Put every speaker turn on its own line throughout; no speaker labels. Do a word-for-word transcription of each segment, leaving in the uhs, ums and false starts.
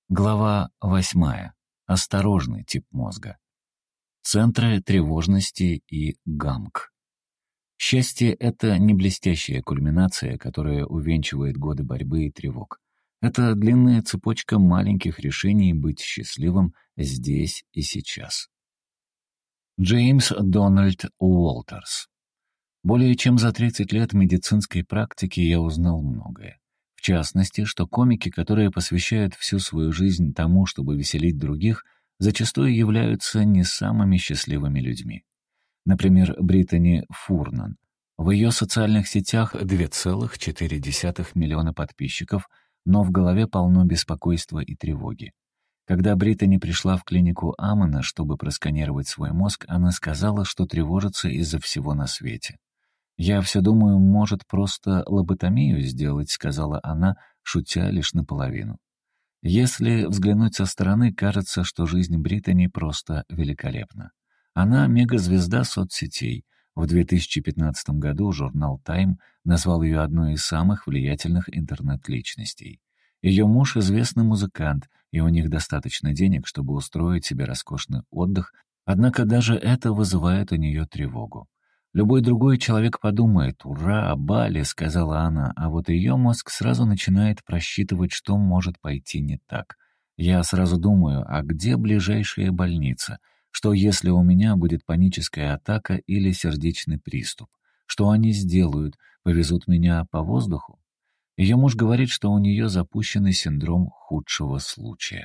Глава восьмая. Осторожный тип мозга. Центры тревожности и гамк. Счастье — это не блестящая кульминация, которая увенчивает годы борьбы и тревог. Это длинная цепочка маленьких решений быть счастливым здесь и сейчас. Джеймс Дональд Уолтерс. Более чем за тридцать лет медицинской практики я узнал многое. В частности, что комики, которые посвящают всю свою жизнь тому, чтобы веселить других, зачастую являются не самыми счастливыми людьми. Например, Британи Фурнан. В ее социальных сетях два целых четыре десятых миллиона подписчиков, но в голове полно беспокойства и тревоги. Когда Британи пришла в клинику Амона, чтобы просканировать свой мозг, она сказала, что тревожится из-за всего на свете. «Я все думаю, может, просто лоботомию сделать», — сказала она, шутя лишь наполовину. Если взглянуть со стороны, кажется, что жизнь Британи просто великолепна. Она мегазвезда соцсетей. В две тысячи пятнадцатом году журнал «Тайм» назвал ее одной из самых влиятельных интернет-личностей. Ее муж — известный музыкант, и у них достаточно денег, чтобы устроить себе роскошный отдых, однако даже это вызывает у нее тревогу. «Любой другой человек подумает: «Ура, Бали», — сказала она, а вот ее мозг сразу начинает просчитывать, что может пойти не так. Я сразу думаю, а где ближайшая больница? Что если у меня будет паническая атака или сердечный приступ? Что они сделают? Повезут меня по воздуху? Ее муж говорит, что у нее запущенный синдром худшего случая.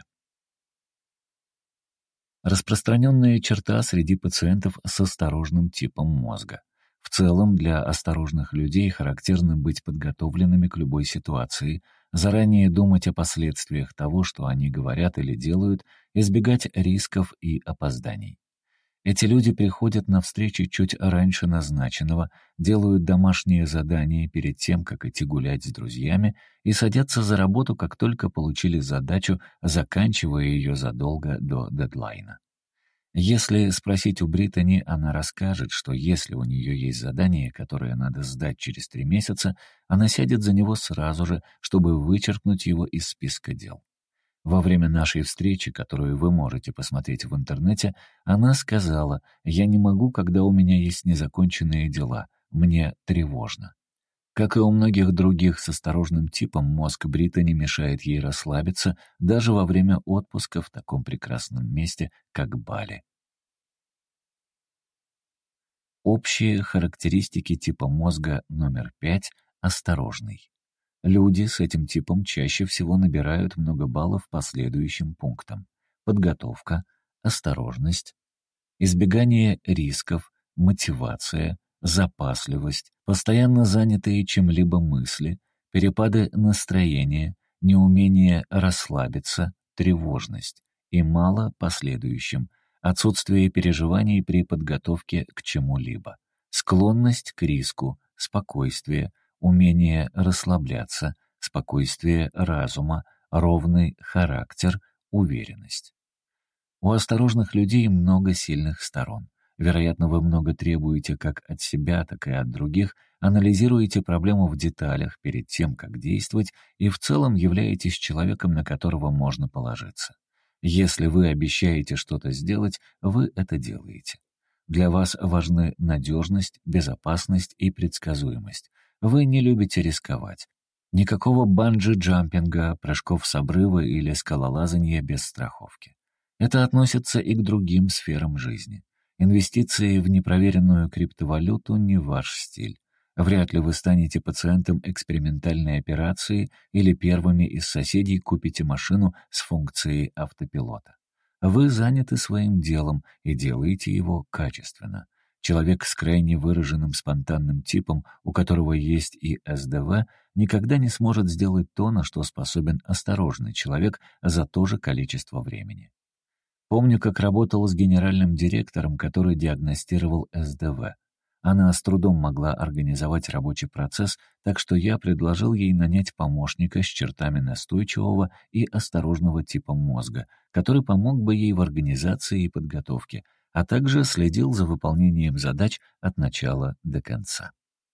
Распространенная черта среди пациентов с осторожным типом мозга. В целом, для осторожных людей характерно быть подготовленными к любой ситуации, заранее думать о последствиях того, что они говорят или делают, избегать рисков и опозданий. Эти люди приходят на встречи чуть раньше назначенного, делают домашние задания перед тем, как идти гулять с друзьями, и садятся за работу, как только получили задачу, заканчивая ее задолго до дедлайна. Если спросить у Британи, она расскажет, что если у нее есть задание, которое надо сдать через три месяца, она сядет за него сразу же, чтобы вычеркнуть его из списка дел. Во время нашей встречи, которую вы можете посмотреть в интернете, она сказала: «Я не могу, когда у меня есть незаконченные дела. Мне тревожно». Как и у многих других с осторожным типом, мозг Британи мешает ей расслабиться даже во время отпуска в таком прекрасном месте, как Бали. Общие характеристики типа мозга номер пять — осторожный. Люди с этим типом чаще всего набирают много баллов по следующим пунктам: подготовка, осторожность, избегание рисков, мотивация, запасливость, постоянно занятые чем-либо мысли, перепады настроения, неумение расслабиться, тревожность и мало последующим, отсутствие переживаний при подготовке к чему-либо, склонность к риску, спокойствие, умение расслабляться, спокойствие разума, ровный характер, уверенность. У осторожных людей много сильных сторон. Вероятно, вы много требуете как от себя, так и от других, анализируете проблему в деталях перед тем, как действовать, и в целом являетесь человеком, на которого можно положиться. Если вы обещаете что-то сделать, вы это делаете. Для вас важны надежность, безопасность и предсказуемость. Вы не любите рисковать. Никакого банджи-джампинга, прыжков с обрыва или скалолазания без страховки. Это относится и к другим сферам жизни. Инвестиции в непроверенную криптовалюту не ваш стиль. Вряд ли вы станете пациентом экспериментальной операции или первыми из соседей купите машину с функцией автопилота. Вы заняты своим делом и делаете его качественно. Человек с крайне выраженным спонтанным типом, у которого есть и эс дэ вэ, никогда не сможет сделать то, на что способен осторожный человек за то же количество времени. Помню, как работал с генеральным директором, который диагностировал эс дэ вэ. Она с трудом могла организовать рабочий процесс, так что я предложил ей нанять помощника с чертами настойчивого и осторожного типа мозга, который помог бы ей в организации и подготовке, а также следил за выполнением задач от начала до конца.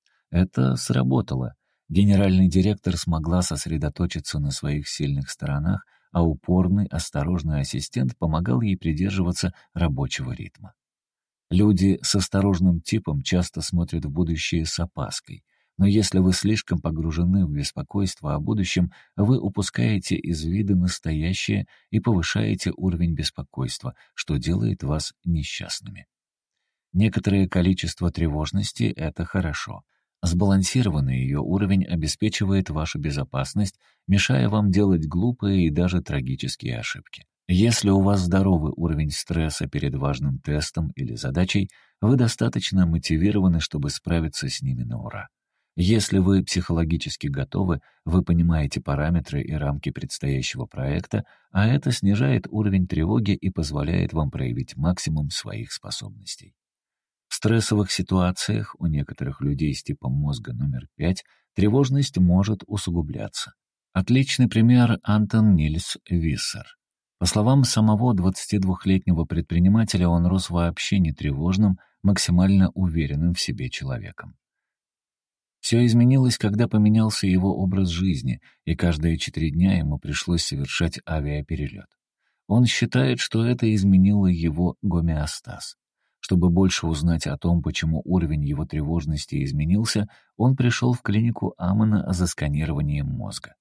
Это сработало. Генеральный директор смогла сосредоточиться на своих сильных сторонах, а упорный, осторожный ассистент помогал ей придерживаться рабочего ритма. Люди с осторожным типом часто смотрят в будущее с опаской, но если вы слишком погружены в беспокойство о будущем, вы упускаете из вида настоящее и повышаете уровень беспокойства, что делает вас несчастными. Некоторое количество тревожности — это хорошо. Сбалансированный ее уровень обеспечивает вашу безопасность, мешая вам делать глупые и даже трагические ошибки. Если у вас здоровый уровень стресса перед важным тестом или задачей, вы достаточно мотивированы, чтобы справиться с ними на ура. Если вы психологически готовы, вы понимаете параметры и рамки предстоящего проекта, а это снижает уровень тревоги и позволяет вам проявить максимум своих способностей. В стрессовых ситуациях у некоторых людей с типом мозга номер пять тревожность может усугубляться. Отличный пример — Антон Нильс Виссер. По словам самого двадцатидвухлетнего предпринимателя, он рос вообще не тревожным, максимально уверенным в себе человеком. Все изменилось, когда поменялся его образ жизни, и каждые четыре дня ему пришлось совершать авиаперелет. Он считает, что это изменило его гомеостаз. Чтобы больше узнать о том, почему уровень его тревожности изменился, он пришел в клинику Амона за сканированием мозга.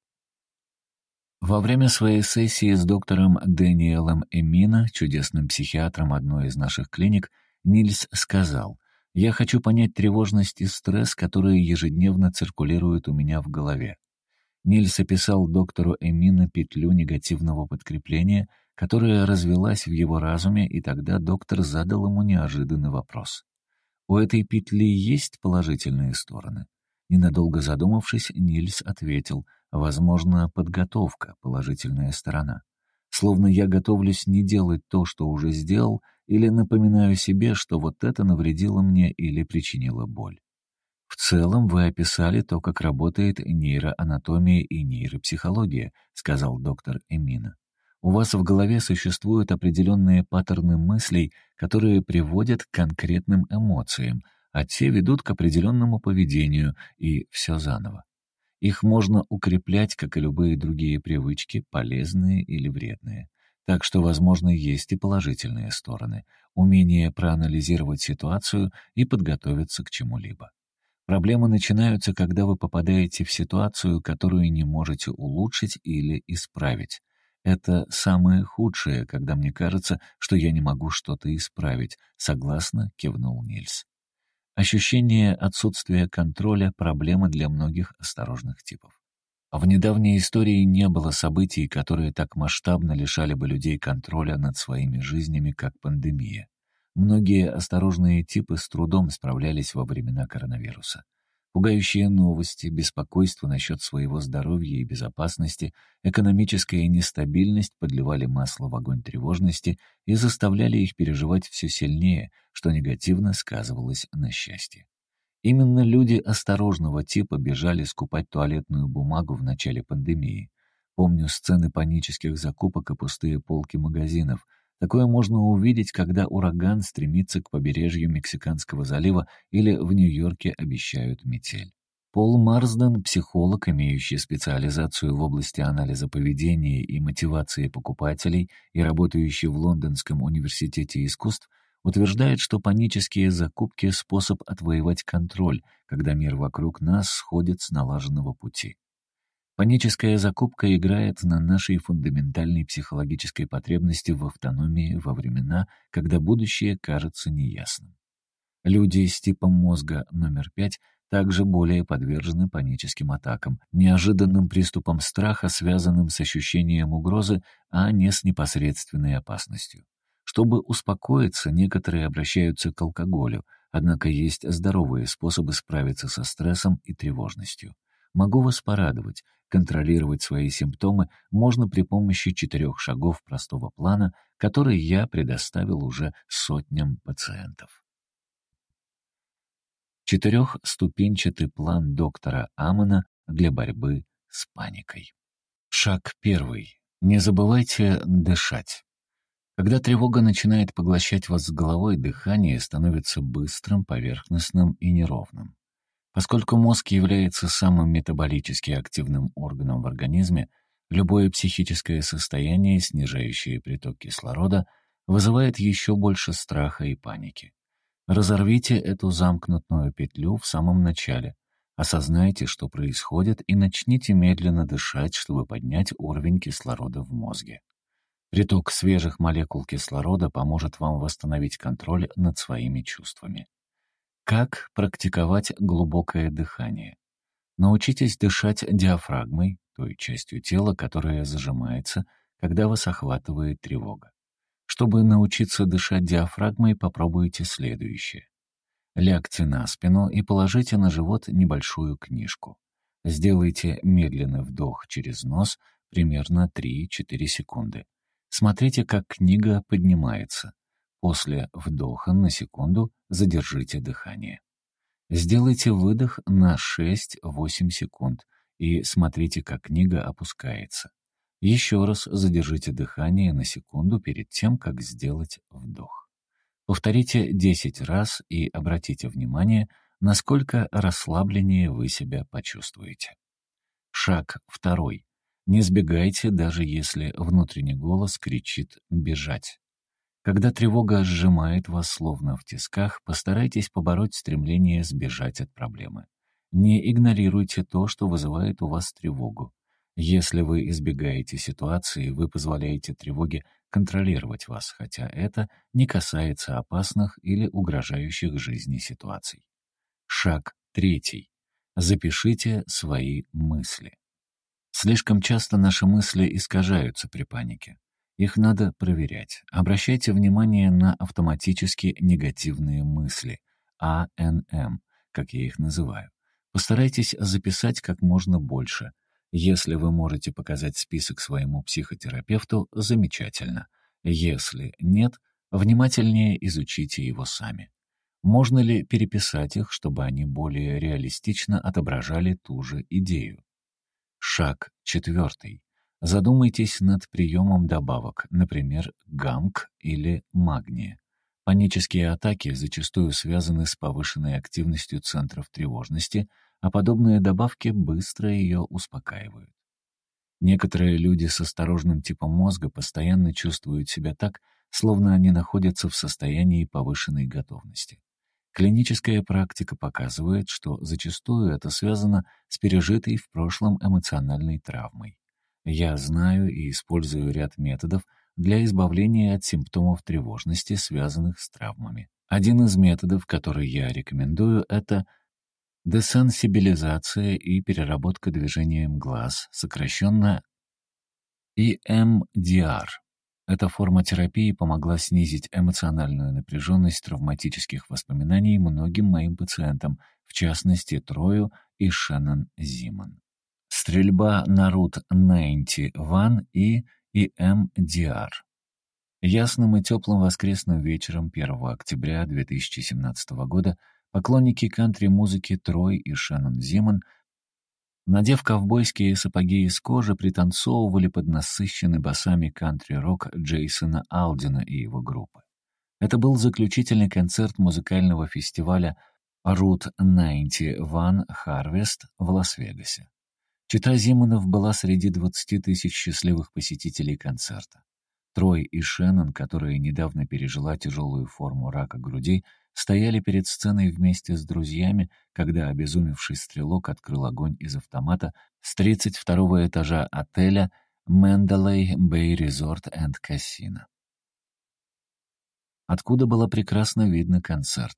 Во время своей сессии с доктором Дэниелом Эмино, чудесным психиатром одной из наших клиник, Нильс сказал: «Я хочу понять тревожность и стресс, которые ежедневно циркулируют у меня в голове». Нильс описал доктору Эмино петлю негативного подкрепления, которая развелась в его разуме, и тогда доктор задал ему неожиданный вопрос. «У этой петли есть положительные стороны?» Ненадолго задумавшись, Нильс ответил: «Возможно, подготовка — положительная сторона. Словно я готовлюсь не делать то, что уже сделал, или напоминаю себе, что вот это навредило мне или причинило боль». В целом вы описали то, как работает нейроанатомия и нейропсихология, сказал доктор Эмино. У вас в голове существуют определенные паттерны мыслей, которые приводят к конкретным эмоциям, а те ведут к определенному поведению, и все заново. Их можно укреплять, как и любые другие привычки, полезные или вредные. Так что, возможно, есть и положительные стороны, умение проанализировать ситуацию и подготовиться к чему-либо. Проблемы начинаются, когда вы попадаете в ситуацию, которую не можете улучшить или исправить. Это самое худшее, когда мне кажется, что я не могу что-то исправить, согласно кивнул Нильс. Ощущение отсутствия контроля — проблема для многих осторожных типов. В недавней истории не было событий, которые так масштабно лишали бы людей контроля над своими жизнями, как пандемия. Многие осторожные типы с трудом справлялись во времена коронавируса. Пугающие новости, беспокойство насчет своего здоровья и безопасности, экономическая нестабильность подливали масло в огонь тревожности и заставляли их переживать все сильнее, что негативно сказывалось на счастье. Именно люди осторожного типа бежали скупать туалетную бумагу в начале пандемии. Помню сцены панических закупок и пустые полки магазинов. Такое можно увидеть, когда ураган стремится к побережью Мексиканского залива или в Нью-Йорке обещают метель. Пол Марсден, психолог, имеющий специализацию в области анализа поведения и мотивации покупателей и работающий в Лондонском университете искусств, утверждает, что панические закупки — способ отвоевать контроль, когда мир вокруг нас сходит с налаженного пути. Паническая закупка играет на нашей фундаментальной психологической потребности в автономии во времена, когда будущее кажется неясным. Люди с типом мозга номер пять также более подвержены паническим атакам, неожиданным приступам страха, связанным с ощущением угрозы, а не с непосредственной опасностью. Чтобы успокоиться, некоторые обращаются к алкоголю, однако есть здоровые способы справиться со стрессом и тревожностью. Могу вас порадовать, контролировать свои симптомы можно при помощи четырех шагов простого плана, который я предоставил уже сотням пациентов. Четырехступенчатый план доктора Амона для борьбы с паникой. Шаг первый. Не забывайте дышать. Когда тревога начинает поглощать вас с головой, дыхание становится быстрым, поверхностным и неровным. Поскольку мозг является самым метаболически активным органом в организме, Любое психическое состояние, снижающее приток кислорода, вызывает еще больше страха и паники. Разорвите эту замкнутую петлю в самом начале. Осознайте, что происходит, и начните медленно дышать, чтобы поднять уровень кислорода в мозге. Приток свежих молекул кислорода поможет вам восстановить контроль над своими чувствами. Как практиковать глубокое дыхание? Научитесь дышать диафрагмой, той частью тела, которая зажимается, когда вас охватывает тревога. Чтобы научиться дышать диафрагмой, попробуйте следующее. Лягте на спину и положите на живот небольшую книжку. Сделайте медленный вдох через нос примерно три-четыре секунды. Смотрите, как книга поднимается. После вдоха на секунду задержите дыхание. Сделайте выдох на шесть-восемь секунд и смотрите, как книга опускается. Еще раз задержите дыхание на секунду перед тем, как сделать вдох. Повторите десять раз и обратите внимание, насколько расслабленнее вы себя почувствуете. Шаг второй. Не сбегайте, даже если внутренний голос кричит «бежать». Когда тревога сжимает вас словно в тисках, постарайтесь побороть стремление сбежать от проблемы. Не игнорируйте то, что вызывает у вас тревогу. Если вы избегаете ситуации, вы позволяете тревоге контролировать вас, хотя это не касается опасных или угрожающих жизни ситуаций. Шаг третий. Запишите свои мысли. Слишком часто наши мысли искажаются при панике. Их надо проверять. Обращайте внимание на автоматически негативные мысли, А Н М, как я их называю. Постарайтесь записать как можно больше. Если вы можете показать список своему психотерапевту, замечательно. Если нет, внимательнее изучите его сами. Можно ли переписать их, чтобы они более реалистично отображали ту же идею? Шаг четвертый. Задумайтесь над приемом добавок, например, гамк или магния. Панические атаки зачастую связаны с повышенной активностью центров тревожности, а подобные добавки быстро ее успокаивают. Некоторые люди с осторожным типом мозга постоянно чувствуют себя так, словно они находятся в состоянии повышенной готовности. Клиническая практика показывает, что зачастую это связано с пережитой в прошлом эмоциональной травмой. Я знаю и использую ряд методов для избавления от симптомов тревожности, связанных с травмами. Один из методов, который я рекомендую, это десенсибилизация и переработка движением глаз, сокращенно И Эм Ди Ар. Эта форма терапии помогла снизить эмоциональную напряженность травматических воспоминаний многим моим пациентам, в частности Трою и Шеннон Зиман. Стрельба на Рут девяносто один и И Эм Ди Ар. Ясным и теплым воскресным вечером первого октября две тысячи семнадцатого года поклонники кантри-музыки Трой и Шеннон Зиман, надев ковбойские сапоги из кожи, пританцовывали под насыщенный басами кантри-рок Джейсона Алдина и его группы. Это был заключительный концерт музыкального фестиваля Рут девяносто один Harvest в Лас-Вегасе. Чита Зиманов была среди двадцати тысяч счастливых посетителей концерта. Трой и Шеннон, которая недавно пережила тяжелую форму рака груди, стояли перед сценой вместе с друзьями, когда обезумевший стрелок открыл огонь из автомата с тридцать второго этажа отеля Mandalay Bay Resort and Casino, откуда было прекрасно видно концерт.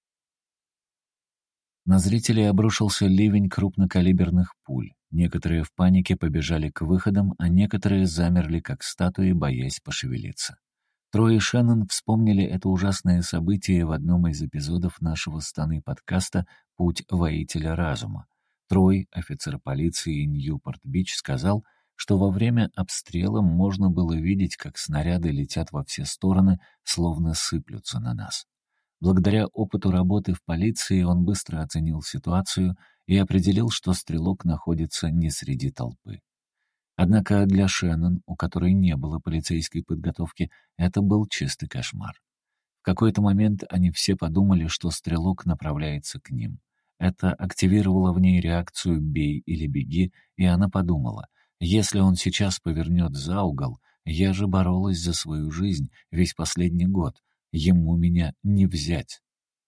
На зрителей обрушился ливень крупнокалиберных пуль. Некоторые в панике побежали к выходам, а некоторые замерли, как статуи, боясь пошевелиться. Трой и Шеннон вспомнили это ужасное событие в одном из эпизодов нашего станы подкаста «Путь воителя разума». Трой, офицер полиции Ньюпорт-Бич, сказал, что во время обстрела можно было видеть, как снаряды летят во все стороны, словно сыплются на нас. Благодаря опыту работы в полиции он быстро оценил ситуацию и определил, что стрелок находится не среди толпы. Однако для Шеннон, у которой не было полицейской подготовки, это был чистый кошмар. В какой-то момент они все подумали, что стрелок направляется к ним. Это активировало в ней реакцию «бей или беги», и она подумала, Если он сейчас повернет за угол, я же боролась за свою жизнь весь последний год. Ему меня не взять.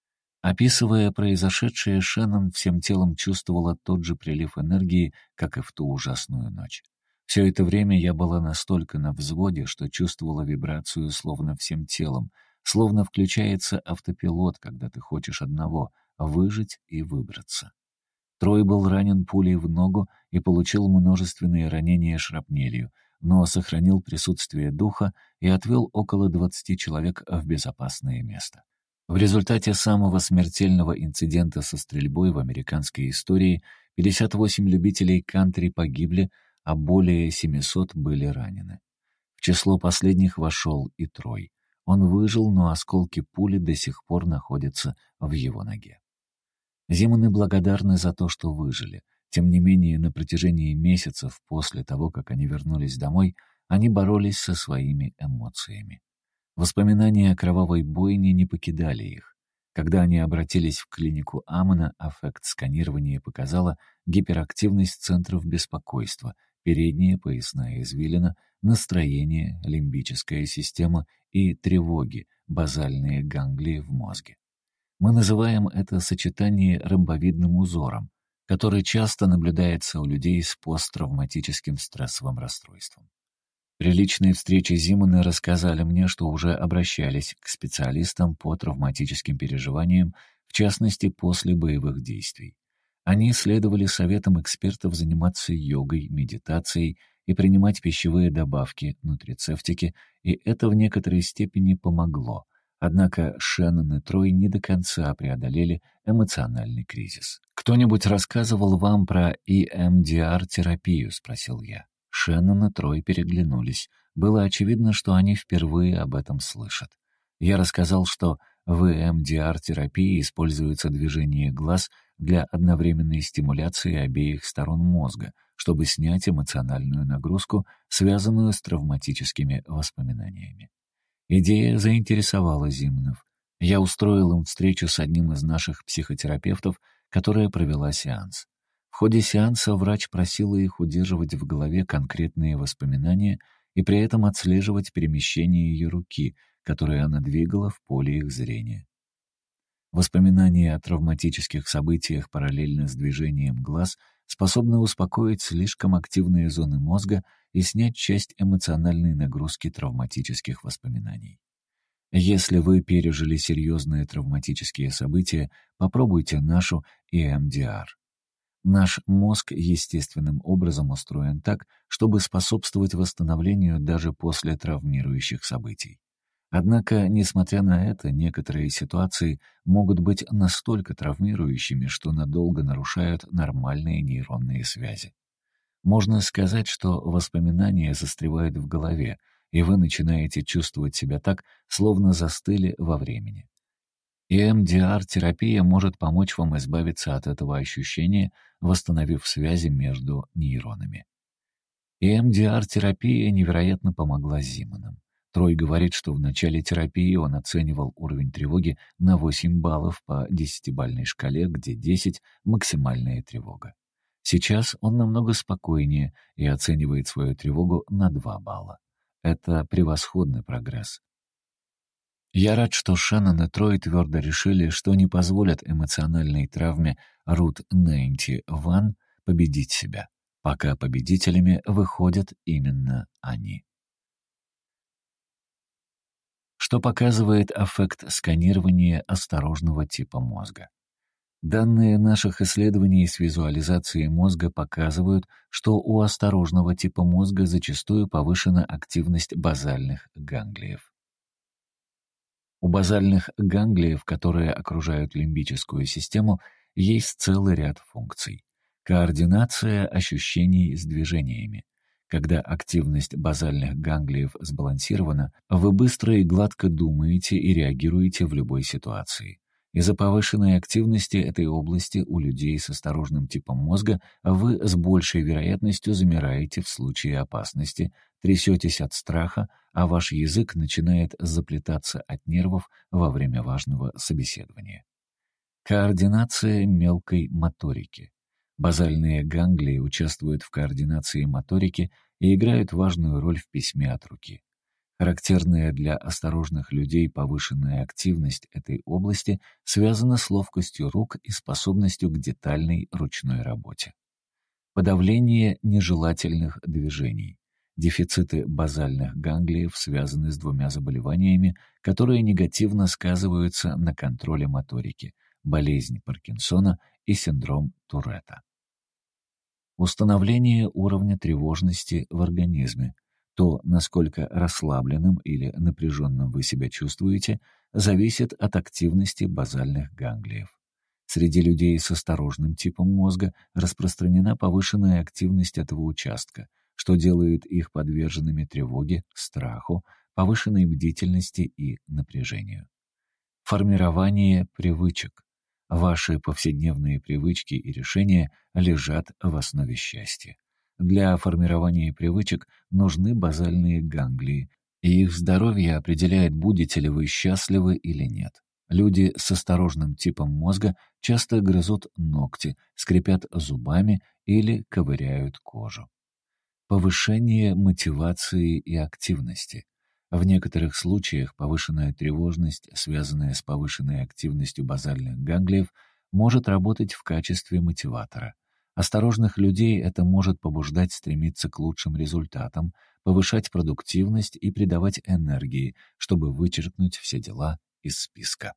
Описывая произошедшее, Шеннон всем телом чувствовала тот же прилив энергии, как и в ту ужасную ночь. Все это время я была настолько на взводе, что чувствовала вибрацию словно всем телом, словно включается автопилот, когда ты хочешь одного — выжить и выбраться. Трой был ранен пулей в ногу и получил множественные ранения шрапнелью, но сохранил присутствие духа и отвел около двадцати человек в безопасное место. В результате самого смертельного инцидента со стрельбой в американской истории пятьдесят восемь любителей кантри погибли, а более семисот были ранены. В число последних вошел и Трой. Он выжил, но осколки пули до сих пор находятся в его ноге. Зиманы благодарны за то, что выжили. Тем не менее, на протяжении месяцев после того, как они вернулись домой, они боролись со своими эмоциями. Воспоминания о кровавой бойне не покидали их. Когда они обратились в клинику Амона, аффект сканирования показала гиперактивность центров беспокойства, передняя поясная извилина, настроение, лимбическая система и тревоги, базальные ганглии в мозге. Мы называем это сочетание ромбовидным узором, который часто наблюдается у людей с посттравматическим стрессовым расстройством. При личной встрече Зиманы рассказали мне, что уже обращались к специалистам по травматическим переживаниям, в частности, после боевых действий. Они следовали советам экспертов заниматься йогой, медитацией и принимать пищевые добавки, нутрицептики, и это в некоторой степени помогло. Однако Шеннон и Трой не до конца преодолели эмоциональный кризис. «Кто-нибудь рассказывал вам про и эм ди ар-терапию?» — спросил я. Шеннон и Трой переглянулись. Было очевидно, что они впервые об этом слышат. Я рассказал, что в и эм ди ар-терапии используется движение глаз для одновременной стимуляции обеих сторон мозга, чтобы снять эмоциональную нагрузку, связанную с травматическими воспоминаниями. Идея заинтересовала Зиманов. Я устроил им встречу с одним из наших психотерапевтов, которая провела сеанс. В ходе сеанса врач просила их удерживать в голове конкретные воспоминания и при этом отслеживать перемещение ее руки, которые она двигала в поле их зрения. Воспоминания о травматических событиях параллельно с движением глаз способны успокоить слишком активные зоны мозга и снять часть эмоциональной нагрузки травматических воспоминаний. Если вы пережили серьезные травматические события, попробуйте нашу и эм ди ар. Наш мозг естественным образом устроен так, чтобы способствовать восстановлению даже после травмирующих событий. Однако, несмотря на это, некоторые ситуации могут быть настолько травмирующими, что надолго нарушают нормальные нейронные связи. Можно сказать, что воспоминания застревают в голове, и вы начинаете чувствовать себя так, словно застыли во времени. и эм ди ар-терапия может помочь вам избавиться от этого ощущения, восстановив связи между нейронами. и эм ди ар-терапия невероятно помогла Зиманам. Трой говорит, что в начале терапии он оценивал уровень тревоги на восемь баллов по десятибалльной шкале, где десять — максимальная тревога. Сейчас он намного спокойнее и оценивает свою тревогу на два балла. Это превосходный прогресс. Я рад, что Шеннон и Трой твердо решили, что не позволят эмоциональной травме Рут девяносто один победить себя, пока победителями выходят именно они. Что показывает аффект сканирования осторожного типа мозга? Данные наших исследований с визуализацией мозга показывают, что у осторожного типа мозга зачастую повышена активность базальных ганглиев. У базальных ганглиев, которые окружают лимбическую систему, есть целый ряд функций. Координация ощущений с движениями. Когда активность базальных ганглиев сбалансирована, вы быстро и гладко думаете и реагируете в любой ситуации. Из-за повышенной активности этой области у людей с осторожным типом мозга вы с большей вероятностью замираете в случае опасности, трясетесь от страха, а ваш язык начинает заплетаться от нервов во время важного собеседования. Координация мелкой моторики. Базальные ганглии участвуют в координации моторики и играют важную роль в письме от руки. Характерная для осторожных людей повышенная активность этой области связана с ловкостью рук и способностью к детальной ручной работе. Подавление нежелательных движений. Дефициты базальных ганглиев связаны с двумя заболеваниями, которые негативно сказываются на контроле моторики – болезнь Паркинсона и синдром Туретта. Установление уровня тревожности в организме. То, насколько расслабленным или напряженным вы себя чувствуете, зависит от активности базальных ганглиев. Среди людей с осторожным типом мозга распространена повышенная активность этого участка, что делает их подверженными тревоге, страху, повышенной бдительности и напряжению. Формирование привычек. Ваши повседневные привычки и решения лежат в основе счастья. Для формирования привычек нужны базальные ганглии, и их здоровье определяет, будете ли вы счастливы или нет. Люди с осторожным типом мозга часто грызут ногти, скрипят зубами или ковыряют кожу. Повышение мотивации и активности. В некоторых случаях повышенная тревожность, связанная с повышенной активностью базальных ганглиев, может работать в качестве мотиватора. Осторожных людей это может побуждать стремиться к лучшим результатам, повышать продуктивность и придавать энергии, чтобы вычеркнуть все дела из списка.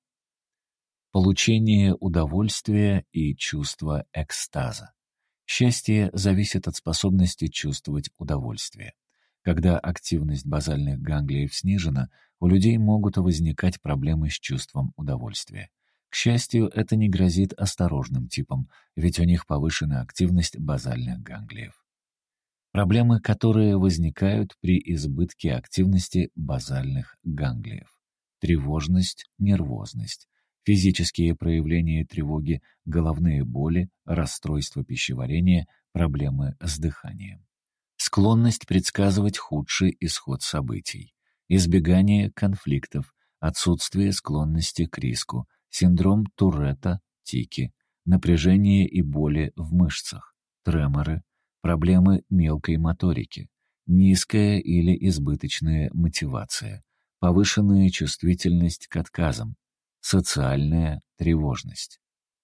Получение удовольствия и чувство экстаза. Счастье зависит от способности чувствовать удовольствие. Когда активность базальных ганглиев снижена, у людей могут возникать проблемы с чувством удовольствия. К счастью, это не грозит осторожным типам, ведь у них повышена активность базальных ганглиев. Проблемы, которые возникают при избытке активности базальных ганглиев. Тревожность, нервозность. Физические проявления тревоги, головные боли, расстройство пищеварения, проблемы с дыханием. Склонность предсказывать худший исход событий. Избегание конфликтов, отсутствие склонности к риску, синдром Туретта, тики, напряжение и боли в мышцах, треморы, проблемы мелкой моторики, низкая или избыточная мотивация, повышенная чувствительность к отказам, социальная тревожность.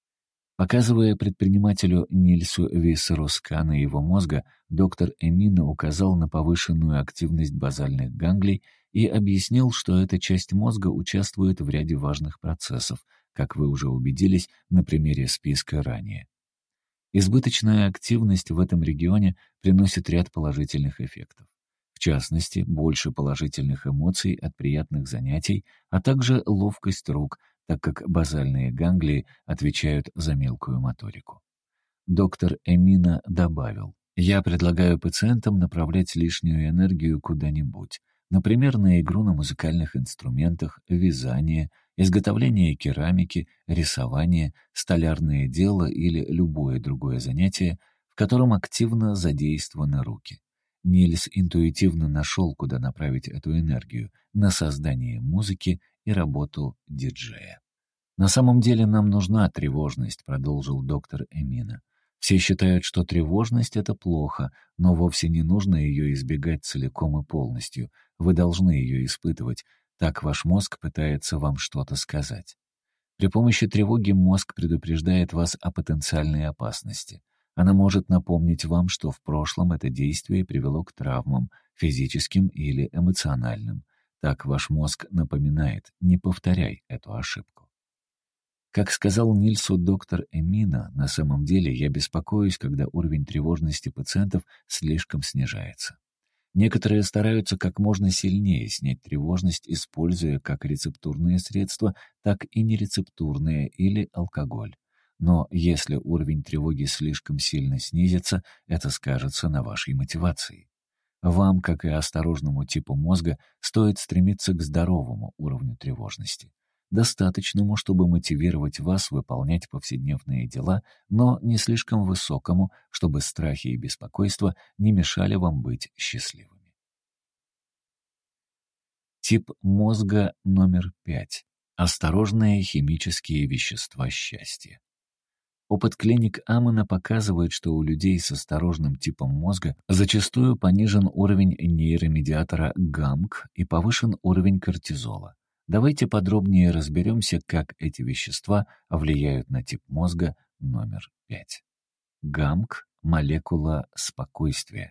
Показывая предпринимателю Нильсу Виссеру сканы его мозга, доктор Эмина указал на повышенную активность базальных ганглий и объяснил, что эта часть мозга участвует в ряде важных процессов, как вы уже убедились на примере списка ранее. Избыточная активность в этом регионе приносит ряд положительных эффектов. В частности, больше положительных эмоций от приятных занятий, а также ловкость рук, так как базальные ганглии отвечают за мелкую моторику. Доктор Эмина добавил, «Я предлагаю пациентам направлять лишнюю энергию куда-нибудь, например, на игру на музыкальных инструментах, вязание, изготовление керамики, рисование, столярное дело или любое другое занятие, в котором активно задействованы руки». Нильс интуитивно нашел, куда направить эту энергию — на создание музыки и работу диджея. «На самом деле нам нужна тревожность», — продолжил доктор Эмина. «Все считают, что тревожность — это плохо, но вовсе не нужно ее избегать целиком и полностью. Вы должны ее испытывать. Так ваш мозг пытается вам что-то сказать. При помощи тревоги мозг предупреждает вас о потенциальной опасности. Она может напомнить вам, что в прошлом это действие привело к травмам, физическим или эмоциональным. Так ваш мозг напоминает: не повторяй эту ошибку». Как сказал Нильсу доктор Эмина, на самом деле я беспокоюсь, когда уровень тревожности пациентов слишком снижается. Некоторые стараются как можно сильнее снять тревожность, используя как рецептурные средства, так и нерецептурные или алкоголь. Но если уровень тревоги слишком сильно снизится, это скажется на вашей мотивации. Вам, как и осторожному типу мозга, стоит стремиться к здоровому уровню тревожности. Достаточному, чтобы мотивировать вас выполнять повседневные дела, но не слишком высокому, чтобы страхи и беспокойство не мешали вам быть счастливыми. Тип мозга номер пять. Осторожные химические вещества счастья. Опыт клиник Амона показывает, что у людей с осторожным типом мозга зачастую понижен уровень нейромедиатора ГАМК и повышен уровень кортизола. Давайте подробнее разберемся, как эти вещества влияют на тип мозга номер пять. ГАМК — молекула спокойствия.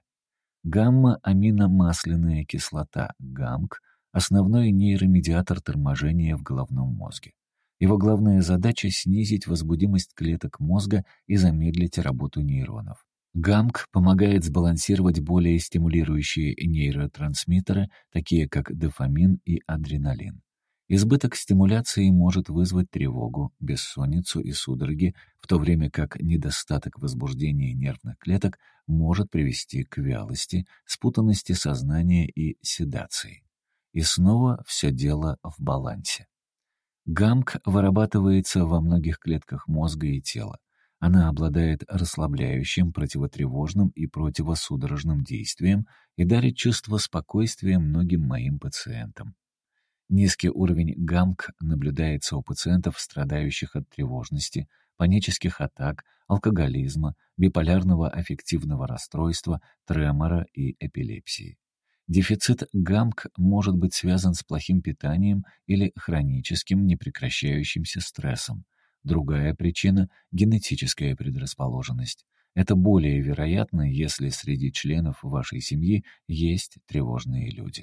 Гамма-аминомасляная кислота ГАМК — основной нейромедиатор торможения в головном мозге. Его главная задача — снизить возбудимость клеток мозга и замедлить работу нейронов. ГАМК помогает сбалансировать более стимулирующие нейротрансмиттеры, такие как дофамин и адреналин. Избыток стимуляции может вызвать тревогу, бессонницу и судороги, в то время как недостаток возбуждения нервных клеток может привести к вялости, спутанности сознания и седации. И снова все дело в балансе. ГАМК вырабатывается во многих клетках мозга и тела. Она обладает расслабляющим, противотревожным и противосудорожным действием и дарит чувство спокойствия многим моим пациентам. Низкий уровень ГАМК наблюдается у пациентов, страдающих от тревожности, панических атак, алкоголизма, биполярного аффективного расстройства, тремора и эпилепсии. Дефицит ГАМК может быть связан с плохим питанием или хроническим непрекращающимся стрессом. Другая причина — генетическая предрасположенность. Это более вероятно, если среди членов вашей семьи есть тревожные люди.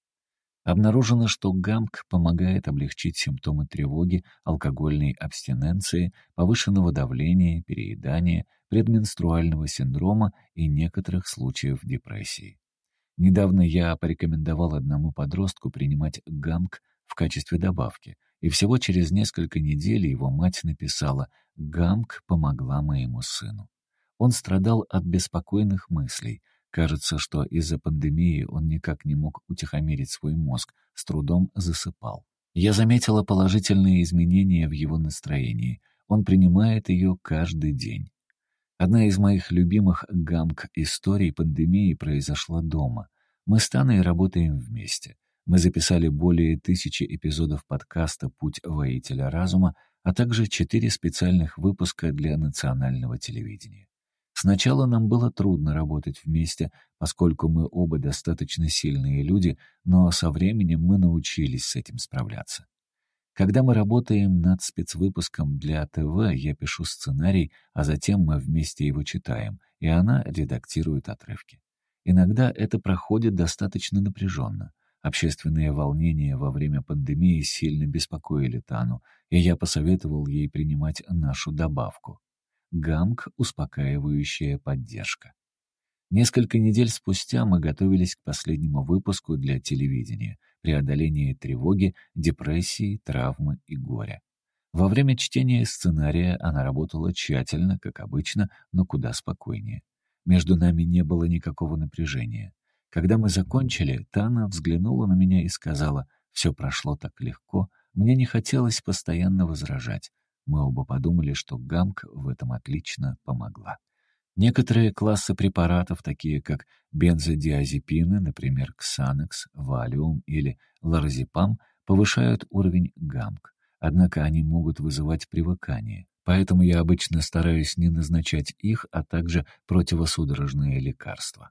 Обнаружено, что ГАМК помогает облегчить симптомы тревоги, алкогольной абстиненции, повышенного давления, переедания, предменструального синдрома и некоторых случаев депрессии. Недавно я порекомендовал одному подростку принимать ГАМК в качестве добавки, и всего через несколько недель его мать написала: «ГАМК помогла моему сыну». Он страдал от беспокойных мыслей. Кажется, что из-за пандемии он никак не мог утихомирить свой мозг, с трудом засыпал. Я заметила положительные изменения в его настроении. Он принимает ее каждый день. Одна из моих любимых ГАМК-историй пандемии произошла дома. Мы с Таной работаем вместе. Мы записали более тысячи эпизодов подкаста «Путь воителя разума», а также четыре специальных выпуска для национального телевидения. Сначала нам было трудно работать вместе, поскольку мы оба достаточно сильные люди, но со временем мы научились с этим справляться. Когда мы работаем над спецвыпуском для ТВ, я пишу сценарий, а затем мы вместе его читаем, и она редактирует отрывки. Иногда это проходит достаточно напряженно. Общественные волнения во время пандемии сильно беспокоили Тану, и я посоветовал ей принимать нашу добавку. ГАМК — успокаивающая поддержка. Несколько недель спустя мы готовились к последнему выпуску для телевидения «Преодоление тревоги, депрессии, травмы и горя». Во время чтения сценария она работала тщательно, как обычно, но куда спокойнее. Между нами не было никакого напряжения. Когда мы закончили, Тана взглянула на меня и сказала: «Все прошло так легко, мне не хотелось постоянно возражать». Мы оба подумали, что ГАМК в этом отлично помогла. Некоторые классы препаратов, такие как бензодиазепины, например, Ксанакс, Валиум или Лоразепам, повышают уровень ГАМК, однако они могут вызывать привыкание, поэтому я обычно стараюсь не назначать их, а также противосудорожные лекарства.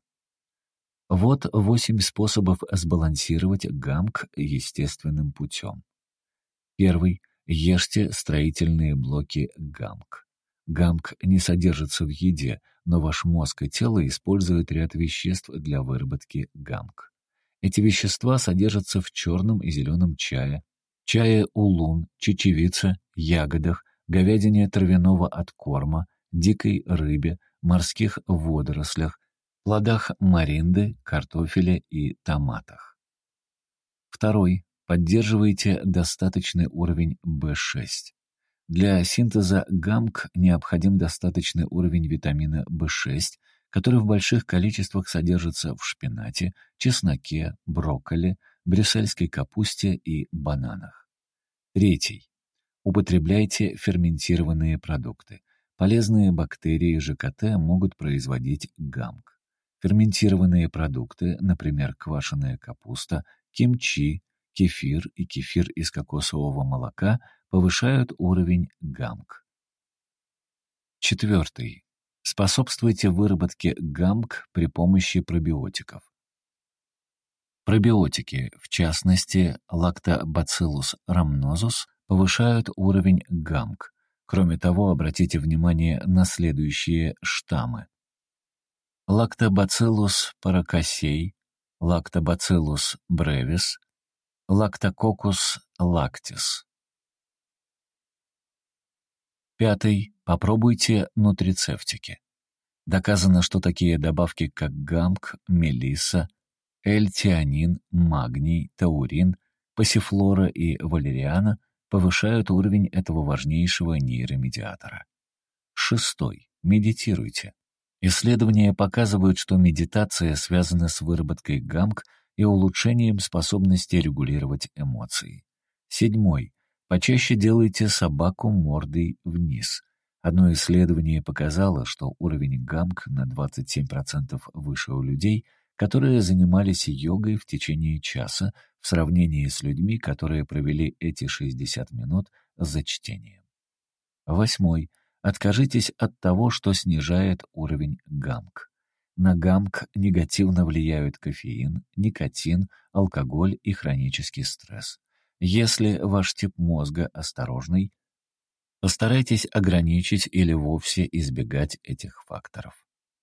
Вот восемь способов сбалансировать ГАМК естественным путем. Первый. Ешьте строительные блоки ГАМК. ГАМК не содержится в еде, но ваш мозг и тело используют ряд веществ для выработки ГАМК. Эти вещества содержатся в черном и зеленом чае, чае улун, чечевице, ягодах, говядине травяного откорма, дикой рыбе, морских водорослях, плодах маринды, картофеле и томатах. Второй. Поддерживайте достаточный уровень бэ шесть. Для синтеза ГАМК необходим достаточный уровень витамина бэ шесть, который в больших количествах содержится в шпинате, чесноке, брокколи, брюссельской капусте и бананах. Третий. Употребляйте ферментированные продукты. Полезные бактерии ЖКТ могут производить ГАМК. Ферментированные продукты, например, квашеная капуста, кимчи, кефир и кефир из кокосового молока, повышают уровень ГАМК. Четвертый. Способствуйте выработке ГАМК при помощи пробиотиков. Пробиотики, в частности, Lactobacillus rhamnosus, повышают уровень ГАМК. Кроме того, обратите внимание на следующие штаммы. Lactobacillus paracasei, Lactobacillus brevis, Lactococcus lactis. Пятый. Попробуйте нутрицептики. Доказано, что такие добавки, как ГАМК, мелисса, L-тианин, магний, таурин, пассифлора и валериана повышают уровень этого важнейшего нейромедиатора. Шестой. Медитируйте. Исследования показывают, что медитация связана с выработкой ГАМК и улучшением способности регулировать эмоции. Седьмой. Почаще делайте собаку мордой вниз. Одно исследование показало, что уровень ГАМК на двадцать семь процентов выше у людей, которые занимались йогой в течение часа, в сравнении с людьми, которые провели эти шестьдесят минут за чтением. Восьмой. Откажитесь от того, что снижает уровень ГАМК. На ГАМК негативно влияют кофеин, никотин, алкоголь и хронический стресс. Если ваш тип мозга осторожный, постарайтесь ограничить или вовсе избегать этих факторов.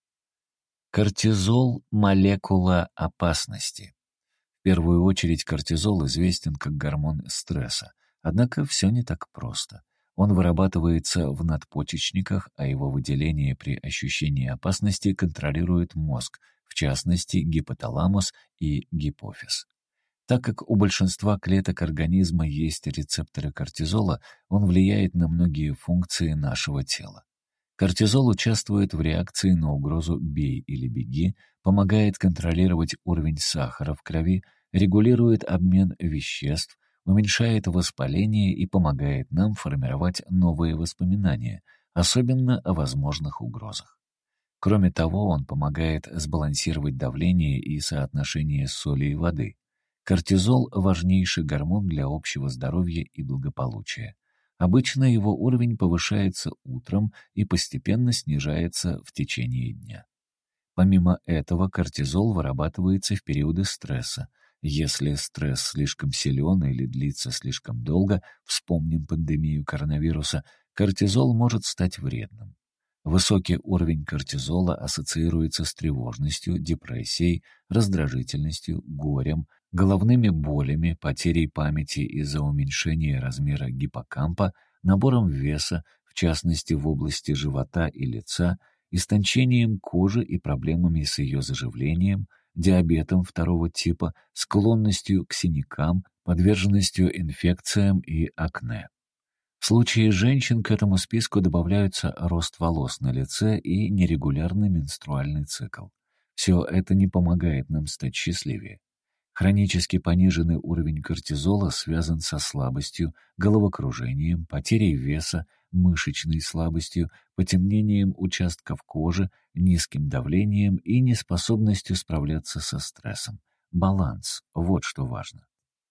Кортизол – молекула опасности. В первую очередь кортизол известен как гормон стресса, однако все не так просто. Он вырабатывается в надпочечниках, а его выделение при ощущении опасности контролирует мозг, в частности гипоталамус и гипофиз. Так как у большинства клеток организма есть рецепторы кортизола, он влияет на многие функции нашего тела. Кортизол участвует в реакции на угрозу «бей или беги», помогает контролировать уровень сахара в крови, регулирует обмен веществ, уменьшает воспаление и помогает нам формировать новые воспоминания, особенно о возможных угрозах. Кроме того, он помогает сбалансировать давление и соотношение соли и воды. Кортизол – важнейший гормон для общего здоровья и благополучия. Обычно его уровень повышается утром и постепенно снижается в течение дня. Помимо этого, кортизол вырабатывается в периоды стресса. Если стресс слишком силен или длится слишком долго, вспомним пандемию коронавируса, кортизол может стать вредным. Высокий уровень кортизола ассоциируется с тревожностью, депрессией, раздражительностью, горем, головными болями, потерей памяти из-за уменьшения размера гиппокампа, набором веса, в частности в области живота и лица, истончением кожи и проблемами с ее заживлением, диабетом второго типа, склонностью к синякам, подверженностью инфекциям и акне. В случае женщин к этому списку добавляются рост волос на лице и нерегулярный менструальный цикл. Все это не помогает нам стать счастливее. Хронически пониженный уровень кортизола связан со слабостью, головокружением, потерей веса, мышечной слабостью, потемнением участков кожи, низким давлением и неспособностью справляться со стрессом. Баланс – вот что важно.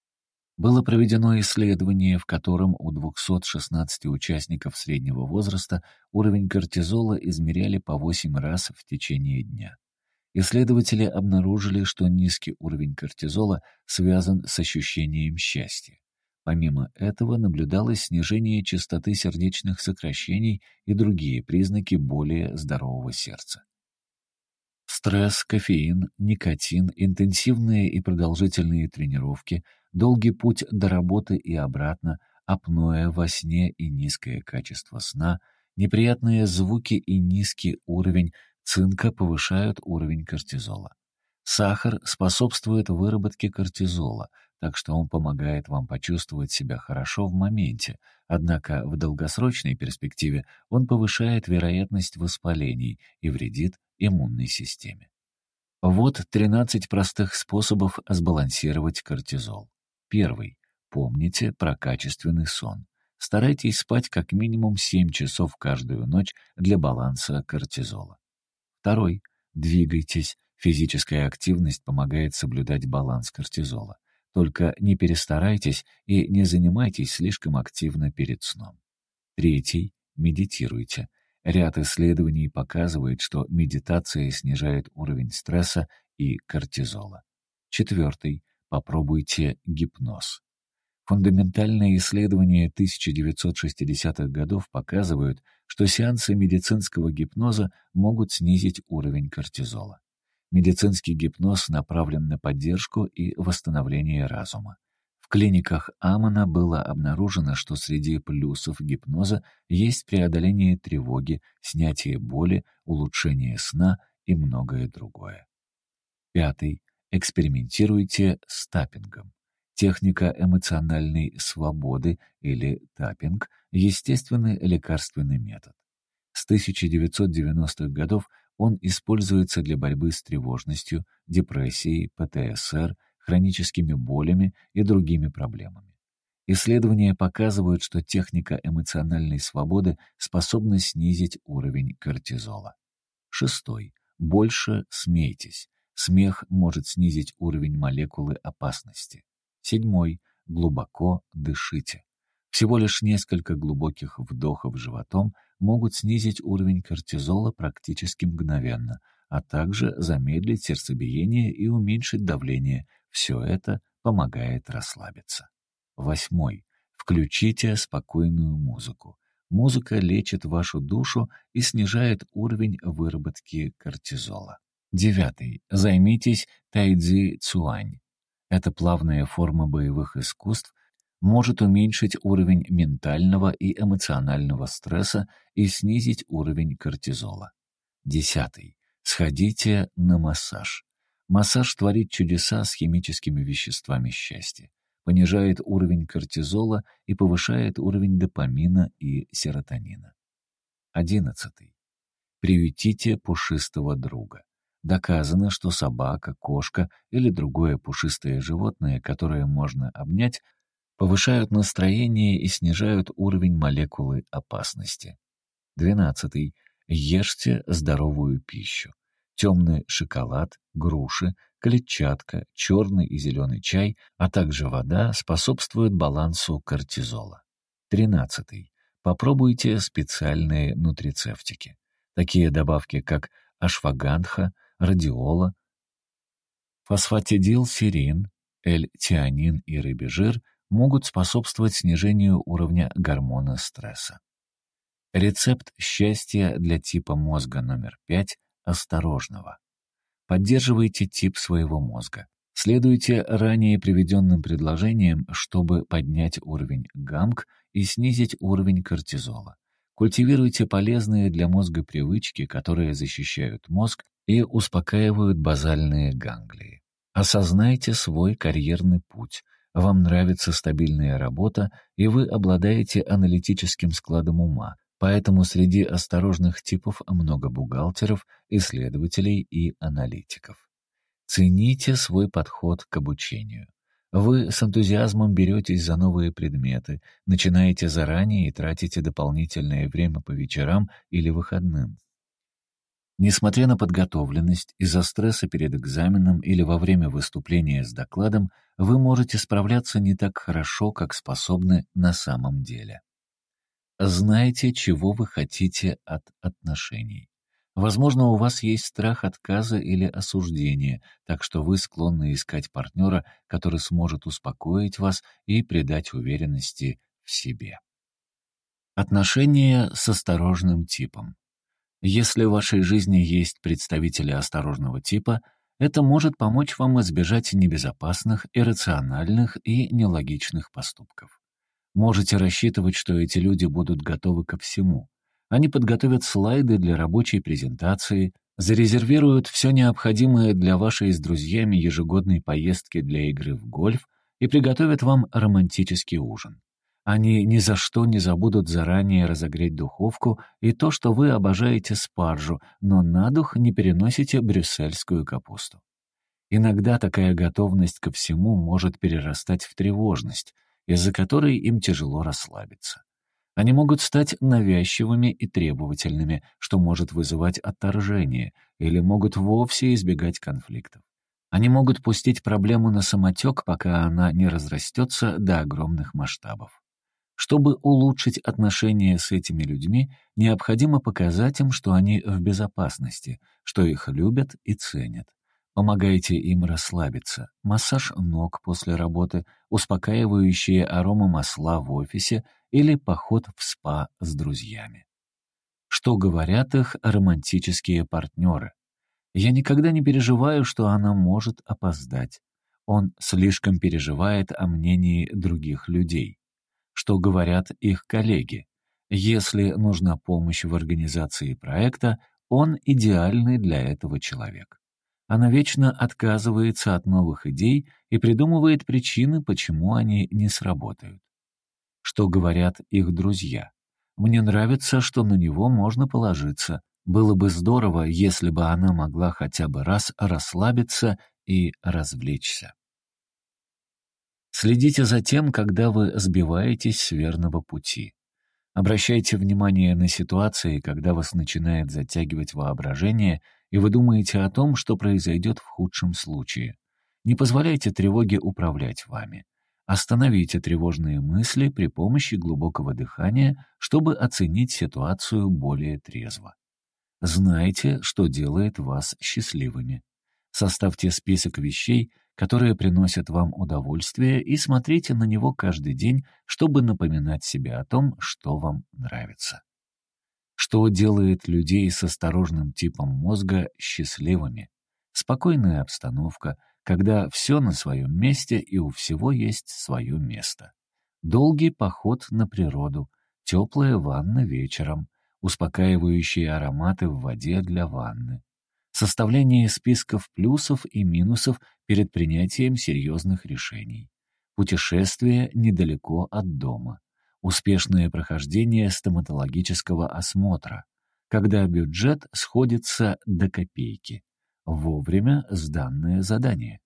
Было проведено исследование, в котором у двухсот шестнадцати участников среднего возраста уровень кортизола измеряли по восемь раз в течение дня. Исследователи обнаружили, что низкий уровень кортизола связан с ощущением счастья. Помимо этого наблюдалось снижение частоты сердечных сокращений и другие признаки более здорового сердца. Стресс, кофеин, никотин, интенсивные и продолжительные тренировки, долгий путь до работы и обратно, апноэ во сне и низкое качество сна, неприятные звуки и низкий уровень цинка повышают уровень кортизола. Сахар способствует выработке кортизола, так что он помогает вам почувствовать себя хорошо в моменте, однако в долгосрочной перспективе он повышает вероятность воспалений и вредит иммунной системе. Вот тринадцать простых способов сбалансировать кортизол. Первый. Помните про качественный сон. Старайтесь спать как минимум семь часов каждую ночь для баланса кортизола. Второй. Двигайтесь. Физическая активность помогает соблюдать баланс кортизола. Только не перестарайтесь и не занимайтесь слишком активно перед сном. Третий. Медитируйте. Ряд исследований показывает, что медитация снижает уровень стресса и кортизола. Четвертый. Попробуйте гипноз. Фундаментальные исследования тысяча девятьсот шестидесятых годов показывают, что сеансы медицинского гипноза могут снизить уровень кортизола. Медицинский гипноз направлен на поддержку и восстановление разума. В клиниках Амана было обнаружено, что среди плюсов гипноза есть преодоление тревоги, снятие боли, улучшение сна и многое другое. Пятый. Экспериментируйте с таппингом. Техника эмоциональной свободы или таппинг – естественный лекарственный метод. С тысяча девятьсот девяностых годов он используется для борьбы с тревожностью, депрессией, пэ тэ эс эр, хроническими болями и другими проблемами. Исследования показывают, что техника эмоциональной свободы способна снизить уровень кортизола. Шестой. Больше смейтесь. Смех может снизить уровень молекулы опасности. Седьмой. Глубоко дышите. Всего лишь несколько глубоких вдохов животом могут снизить уровень кортизола практически мгновенно, а также замедлить сердцебиение и уменьшить давление. Все это помогает расслабиться. Восьмой. Включите спокойную музыку. Музыка лечит вашу душу и снижает уровень выработки кортизола. Девятый. Займитесь тайцзи цюань. Эта плавная форма боевых искусств может уменьшить уровень ментального и эмоционального стресса и снизить уровень кортизола. Десятый. Сходите на массаж. Массаж творит чудеса с химическими веществами счастья, понижает уровень кортизола и повышает уровень допамина и серотонина. Одиннадцатый. Приютите пушистого друга. Доказано, что собака, кошка или другое пушистое животное, которое можно обнять, повышают настроение и снижают уровень молекулы опасности. Двенадцатый. Ешьте здоровую пищу. Темный шоколад, груши, клетчатка, черный и зеленый чай, а также вода способствуют балансу кортизола. Тринадцатый. Попробуйте специальные нутрицептики. Такие добавки, как ашвагандха, радиола, фосфатидилсерин, L-тианин и рыбий жир могут способствовать снижению уровня гормона стресса. Рецепт счастья для типа мозга номер пять – осторожного. Поддерживайте тип своего мозга. Следуйте ранее приведенным предложениям, чтобы поднять уровень гамк и снизить уровень кортизола. Культивируйте полезные для мозга привычки, которые защищают мозг и успокаивают базальные ганглии. Осознайте свой карьерный путь. Вам нравится стабильная работа, и вы обладаете аналитическим складом ума, поэтому среди осторожных типов много бухгалтеров, исследователей и аналитиков. Цените свой подход к обучению. Вы с энтузиазмом беретесь за новые предметы, начинаете заранее и тратите дополнительное время по вечерам или выходным. Несмотря на подготовленность, из-за стресса перед экзаменом или во время выступления с докладом, вы можете справляться не так хорошо, как способны на самом деле. Знайте, чего вы хотите от отношений. Возможно, у вас есть страх отказа или осуждения, так что вы склонны искать партнера, который сможет успокоить вас и придать уверенности в себе. Отношения с осторожным типом. Если в вашей жизни есть представители осторожного типа, это может помочь вам избежать небезопасных, иррациональных и нелогичных поступков. Можете рассчитывать, что эти люди будут готовы ко всему. Они подготовят слайды для рабочей презентации, зарезервируют все необходимое для вашей с друзьями ежегодной поездки для игры в гольф и приготовят вам романтический ужин. Они ни за что не забудут заранее разогреть духовку и то, что вы обожаете спаржу, но на дух не переносите брюссельскую капусту. Иногда такая готовность ко всему может перерастать в тревожность, из-за которой им тяжело расслабиться. Они могут стать навязчивыми и требовательными, что может вызывать отторжение, или могут вовсе избегать конфликтов. Они могут пустить проблему на самотек, пока она не разрастется до огромных масштабов. Чтобы улучшить отношения с этими людьми, необходимо показать им, что они в безопасности, что их любят и ценят. Помогайте им расслабиться. Массаж ног после работы, успокаивающие аромамасла в офисе или поход в спа с друзьями. Что говорят их романтические партнеры? Я никогда не переживаю, что она может опоздать. Он слишком переживает о мнении других людей. Что говорят их коллеги? Если нужна помощь в организации проекта, он идеальный для этого человек. Она вечно отказывается от новых идей и придумывает причины, почему они не сработают. Что говорят их друзья? Мне нравится, что на него можно положиться. Было бы здорово, если бы она могла хотя бы раз расслабиться и развлечься. Следите за тем, когда вы сбиваетесь с верного пути. Обращайте внимание на ситуации, когда вас начинает затягивать воображение, и вы думаете о том, что произойдет в худшем случае. Не позволяйте тревоге управлять вами. Остановите тревожные мысли при помощи глубокого дыхания, чтобы оценить ситуацию более трезво. Знайте, что делает вас счастливыми. Составьте список вещей, которые приносят вам удовольствие, и смотрите на него каждый день, чтобы напоминать себе о том, что вам нравится. Что делает людей с осторожным типом мозга счастливыми? Спокойная обстановка, когда все на своем месте и у всего есть свое место. Долгий поход на природу, теплая ванна вечером, успокаивающие ароматы в воде для ванны. Составление списков плюсов и минусов перед принятием серьезных решений. Путешествие недалеко от дома. Успешное прохождение стоматологического осмотра. Когда бюджет сходится до копейки. Вовремя сданное задание.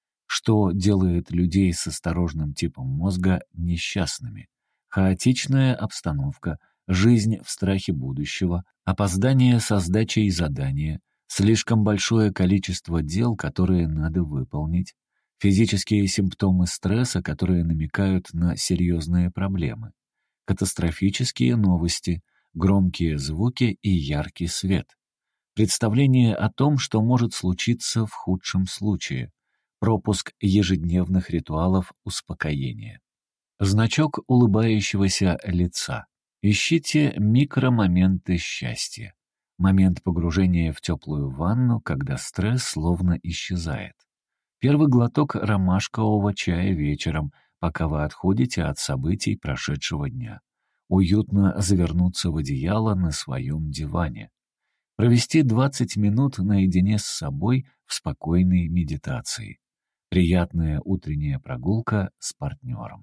Что делает людей с осторожным типом мозга несчастными? Хаотичная обстановка, жизнь в страхе будущего, опоздание со сдачей задания, слишком большое количество дел, которые надо выполнить, физические симптомы стресса, которые намекают на серьезные проблемы, катастрофические новости, громкие звуки и яркий свет, представление о том, что может случиться в худшем случае, пропуск ежедневных ритуалов успокоения. Значок улыбающегося лица. Ищите микромоменты счастья. Момент погружения в теплую ванну, когда стресс словно исчезает. Первый глоток ромашкового чая вечером, пока вы отходите от событий прошедшего дня. Уютно завернуться в одеяло на своем диване. Провести двадцать минут наедине с собой в спокойной медитации. Приятная утренняя прогулка с партнером.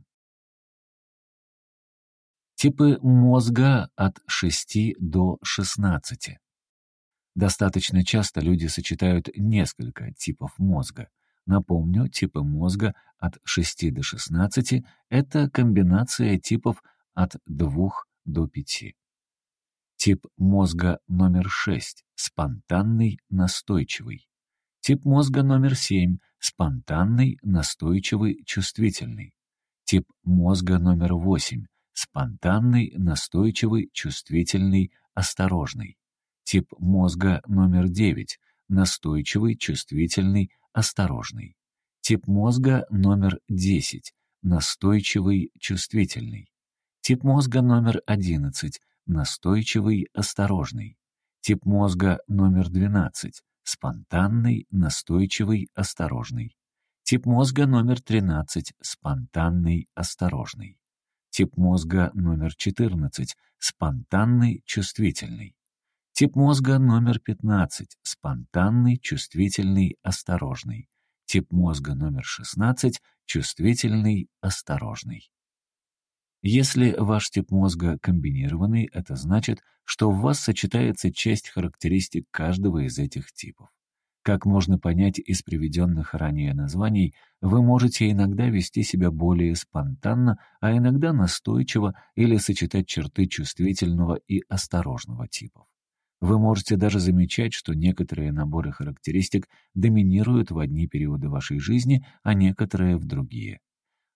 Типы мозга от шести до шестнадцати. Достаточно часто люди сочетают несколько типов мозга. Напомню, типы мозга от шести до шестнадцати — это комбинация типов от двух до пяти. Тип мозга номер шесть — спонтанный, настойчивый. Тип мозга номер семь — спонтанный, настойчивый, чувствительный. Тип мозга номер восемь — спонтанный, настойчивый, чувствительный, осторожный. Тип мозга номер девять — настойчивый, чувствительный, осторожный. Тип мозга номер десять — настойчивый, чувствительный. Тип мозга номер одиннадцать — настойчивый, осторожный. Тип мозга номер двенадцать — спонтанный, настойчивый, осторожный. Тип мозга номер тринадцать — спонтанный, осторожный. Тип мозга номер четырнадцать — спонтанный, чувствительный. Тип мозга номер пятнадцать — спонтанный, чувствительный, осторожный. Тип мозга номер шестнадцать — чувствительный, осторожный. Если ваш тип мозга комбинированный, это значит, что в вас сочетается часть характеристик каждого из этих типов. Как можно понять из приведенных ранее названий, вы можете иногда вести себя более спонтанно, а иногда настойчиво или сочетать черты чувствительного и осторожного типов. Вы можете даже замечать, что некоторые наборы характеристик доминируют в одни периоды вашей жизни, а некоторые в другие.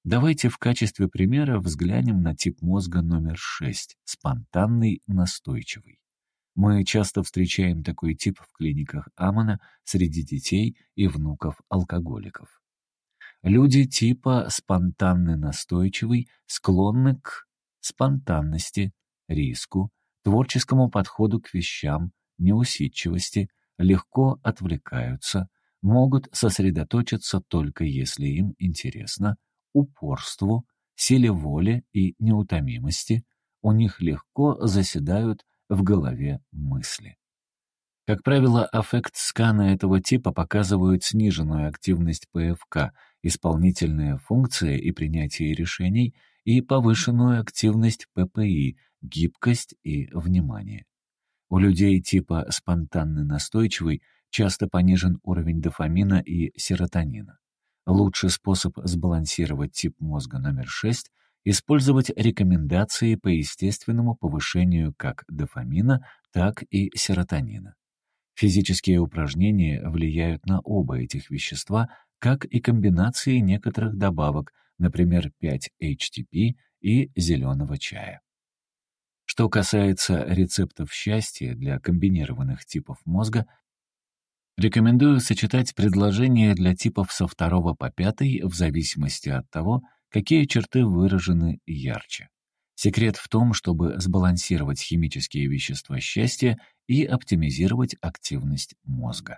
Давайте в качестве примера взглянем на тип мозга номер шесть — спонтанный, настойчивый. Мы часто встречаем такой тип в клиниках Амана среди детей и внуков алкоголиков. Люди типа спонтанный, настойчивый склонны к спонтанности, риску, творческому подходу к вещам, неусидчивости, легко отвлекаются, могут сосредоточиться только если им интересно, упорству, силе воли и неутомимости, у них легко заседают в голове мысли. Как правило, аффект скана этого типа показывают сниженную активность ПФК, исполнительные функции и принятие решений, и повышенную активность ППИ, гибкость и внимание. У людей типа спонтанный-настойчивый часто понижен уровень дофамина и серотонина. Лучший способ сбалансировать тип мозга номер шесть — использовать рекомендации по естественному повышению как дофамина, так и серотонина. Физические упражнения влияют на оба этих вещества, как и комбинации некоторых добавок, например, пять эйч ти пи и зеленого чая. Что касается рецептов счастья для комбинированных типов мозга, рекомендую сочетать предложения для типов со второго по пятый в зависимости от того, какие черты выражены ярче. Секрет в том, чтобы сбалансировать химические вещества счастья и оптимизировать активность мозга.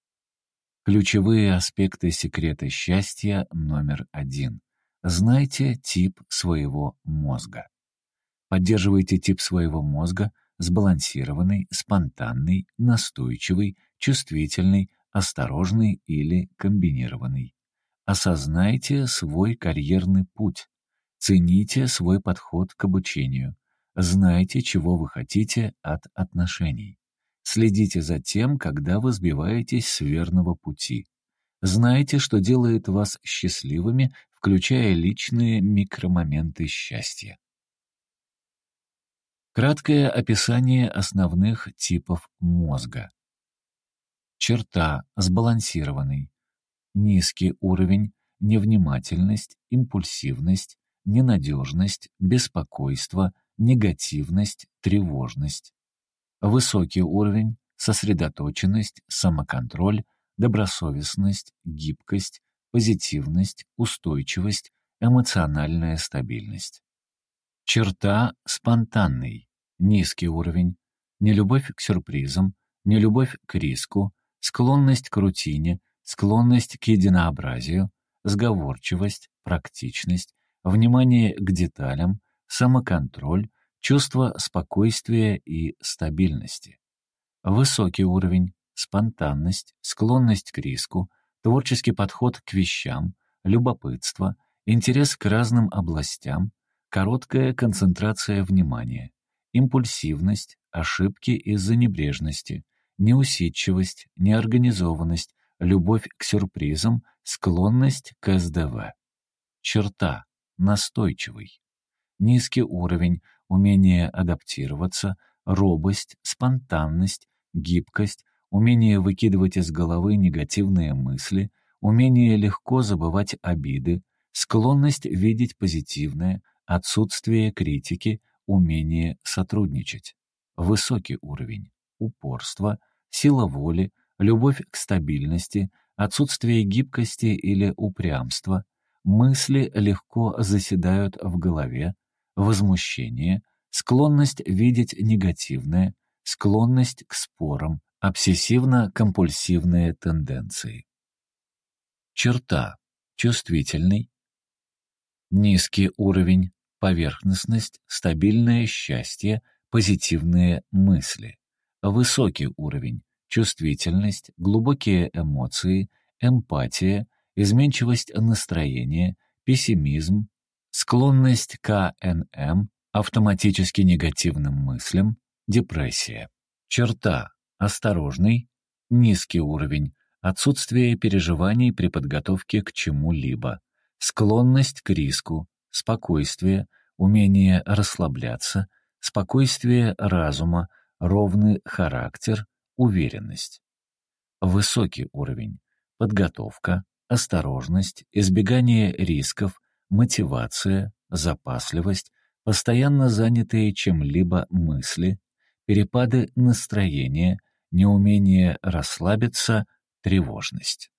Ключевые аспекты секрета счастья номер один. Знайте тип своего мозга. Поддерживайте тип своего мозга: сбалансированный, спонтанный, настойчивый, чувствительный, осторожный или комбинированный. Осознайте свой карьерный путь. Цените свой подход к обучению. Знайте, чего вы хотите от отношений. Следите за тем, когда вы сбиваетесь с верного пути. Знайте, что делает вас счастливыми, включая личные микромоменты счастья. Краткое описание основных типов мозга. Черта: сбалансированный. Низкий уровень: невнимательность, импульсивность, ненадежность, беспокойство, негативность, тревожность. Высокий уровень: сосредоточенность, самоконтроль, добросовестность, гибкость, позитивность, устойчивость, эмоциональная стабильность. Черта: спонтанный. Низкий уровень: нелюбовь к сюрпризам, нелюбовь к риску, склонность к рутине, склонность к единообразию, сговорчивость, практичность, внимание к деталям, самоконтроль, чувство спокойствия и стабильности. Высокий уровень: спонтанность, склонность к риску, творческий подход к вещам, любопытство, интерес к разным областям, короткая концентрация внимания, импульсивность, ошибки из-за небрежности, неусидчивость, неорганизованность, любовь к сюрпризам, склонность к СДВ. Черта: настойчивый. Низкий уровень: умение адаптироваться, робость, спонтанность, гибкость, умение выкидывать из головы негативные мысли, умение легко забывать обиды, склонность видеть позитивное, отсутствие критики, умение сотрудничать. Высокий уровень: упорство, сила воли, любовь к стабильности, отсутствие гибкости или упрямства, мысли легко заседают в голове, возмущение, склонность видеть негативное, склонность к спорам, обсессивно-компульсивные тенденции. Черта: чувствительный. Низкий уровень: поверхностность, стабильное счастье, позитивные мысли. Высокий уровень: чувствительность, глубокие эмоции, эмпатия, изменчивость настроения, пессимизм, склонность к АНМ, автоматически негативным мыслям, депрессия. Черта: осторожный, низкий уровень: отсутствие переживаний при подготовке к чему-либо, склонность к риску, спокойствие, умение расслабляться, спокойствие разума, ровный характер, уверенность. Высокий уровень: подготовка, осторожность, избегание рисков, мотивация, запасливость, постоянно занятые чем-либо мысли, перепады настроения, неумение расслабиться, тревожность.